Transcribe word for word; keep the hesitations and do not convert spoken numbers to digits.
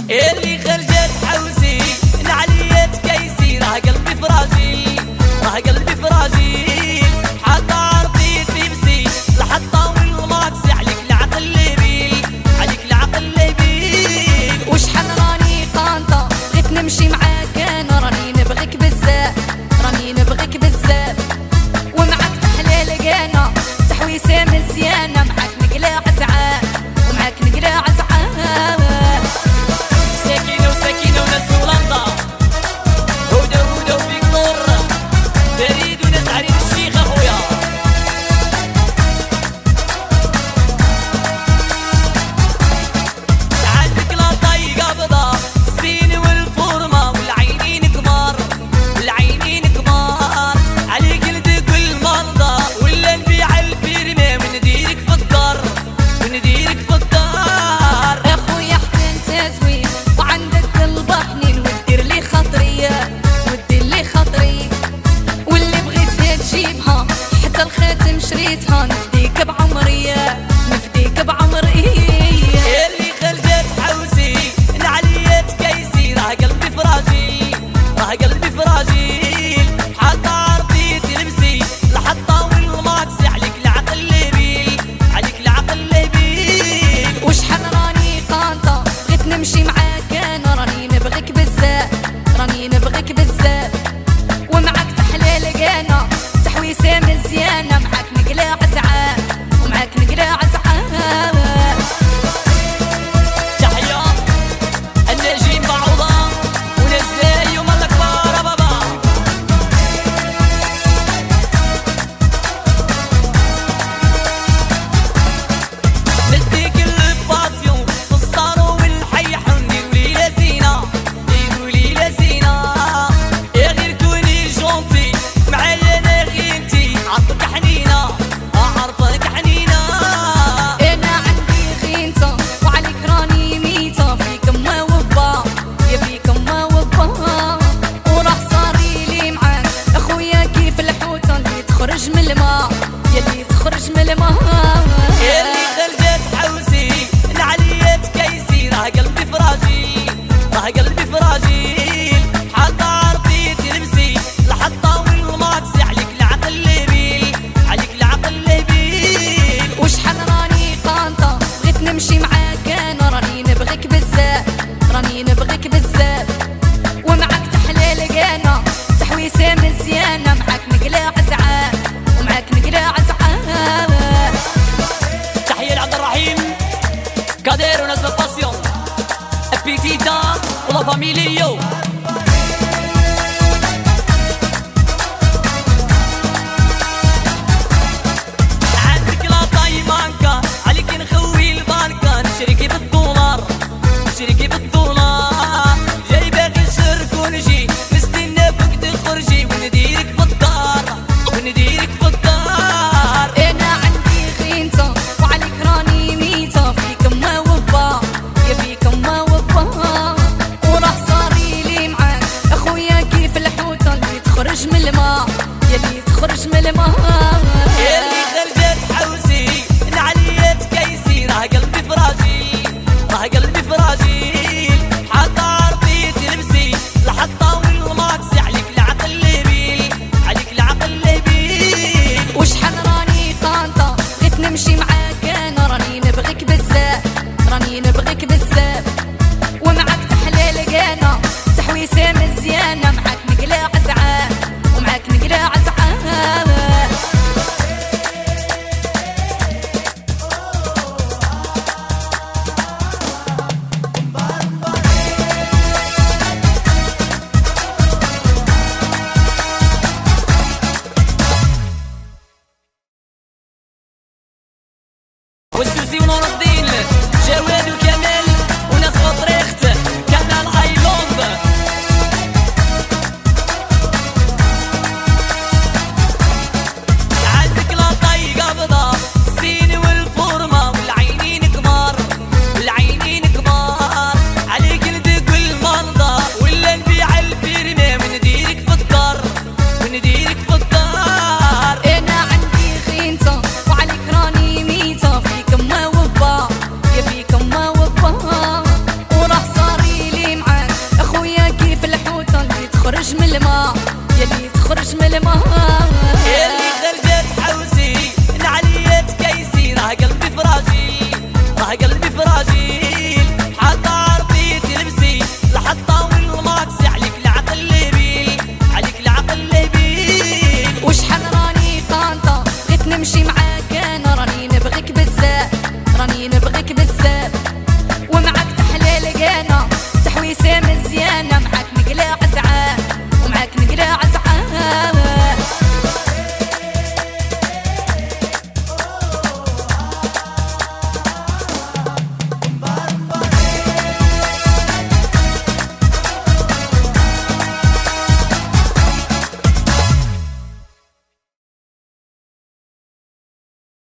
اللي خرجت حوسي نعليت كيسي، راه قلبي فراجيل راه قلبي فراجيل، حتى عرضيت لبسي الحطة والماكسي، عليك العقل لبيل عليك العقل لبيل. وشحال راني قانطة بغيت نمشي معاك، انا راني نبغيك بزاف راني نبغيك بزاف، ومعاك تحلى لقانا تحويسة مزيانة، معاك نقلع زعاف ومعاك نقلع زعاف. سكينة وسكينة وناس هولندا، هدى هدى وفيكتور فريد وناس عريس الشيخ اخويا. عندك لا طايقة بضا الزين والفورمة والعينين كبار والعينين كبار، عليك لدك المرضى ولا نبيع الفيرمي ونديرك في الدار ونديرك في الدار. يا خويا حتى انت زوين وعندك قلب حنين، ودير لي خاطري ودير لي خاطري، واللي بغيتها تجيبها حتى الخاتم شريتها، نفديك بعمري نفديك بعمري. اللي خرجت حوسي نعليت كيسي، راه قلبي فراجيل راه قلبي فراجيل، حتى عرضيت لبسي الحطة والماكسي، عليك العقل لبيل عليك العقل لبيل. وشحال راني قانطة بغيت نمشي معاك، انا راني نبغيك بزاف راني نبغيك بزاف، ومعاك تحلى لقانا تحويسة مزيانة، معاك نقلع زعاف ومعاك نقلع زعاف. تحية النجيم بعوضة ونزاي ومال الكبار بابا. نديك الباسيون في الصارو والحيح، ونديرو ليلة زينة نديرو ليلة زينة، يا غير كوني جونتي معايا انا غير انتي، عرفك حنينة عرفك حنينة. انا عندي غينتا وعليك راني ميتا، فيك ما وبا يا فيك ما وبا، وراه صاري لي معاك اخويا كيف الحوتة اللي تخرج من الماء يلي تخرج من الماء. اللي خرجت حوسي نعليت كيسي، راه قلبي فراجيل راه قلبي فراجيل، حتى عرضيت لبسي الحطة والماكسي، عليك العقل لبيل عليك العقل لبيل. وشحال راني قانطة بغيت نمشي معاك، انا راني نبغيك بزاف راني نبغيك بزاف، ومعاك تحلى لقانا تحويسة مزيانة، معاك نقلع زعاف ومعاك نقلع زعاف. تحية لعبد الرحيم كادير وناس الباسيون بيتيتا ولا فاميليو.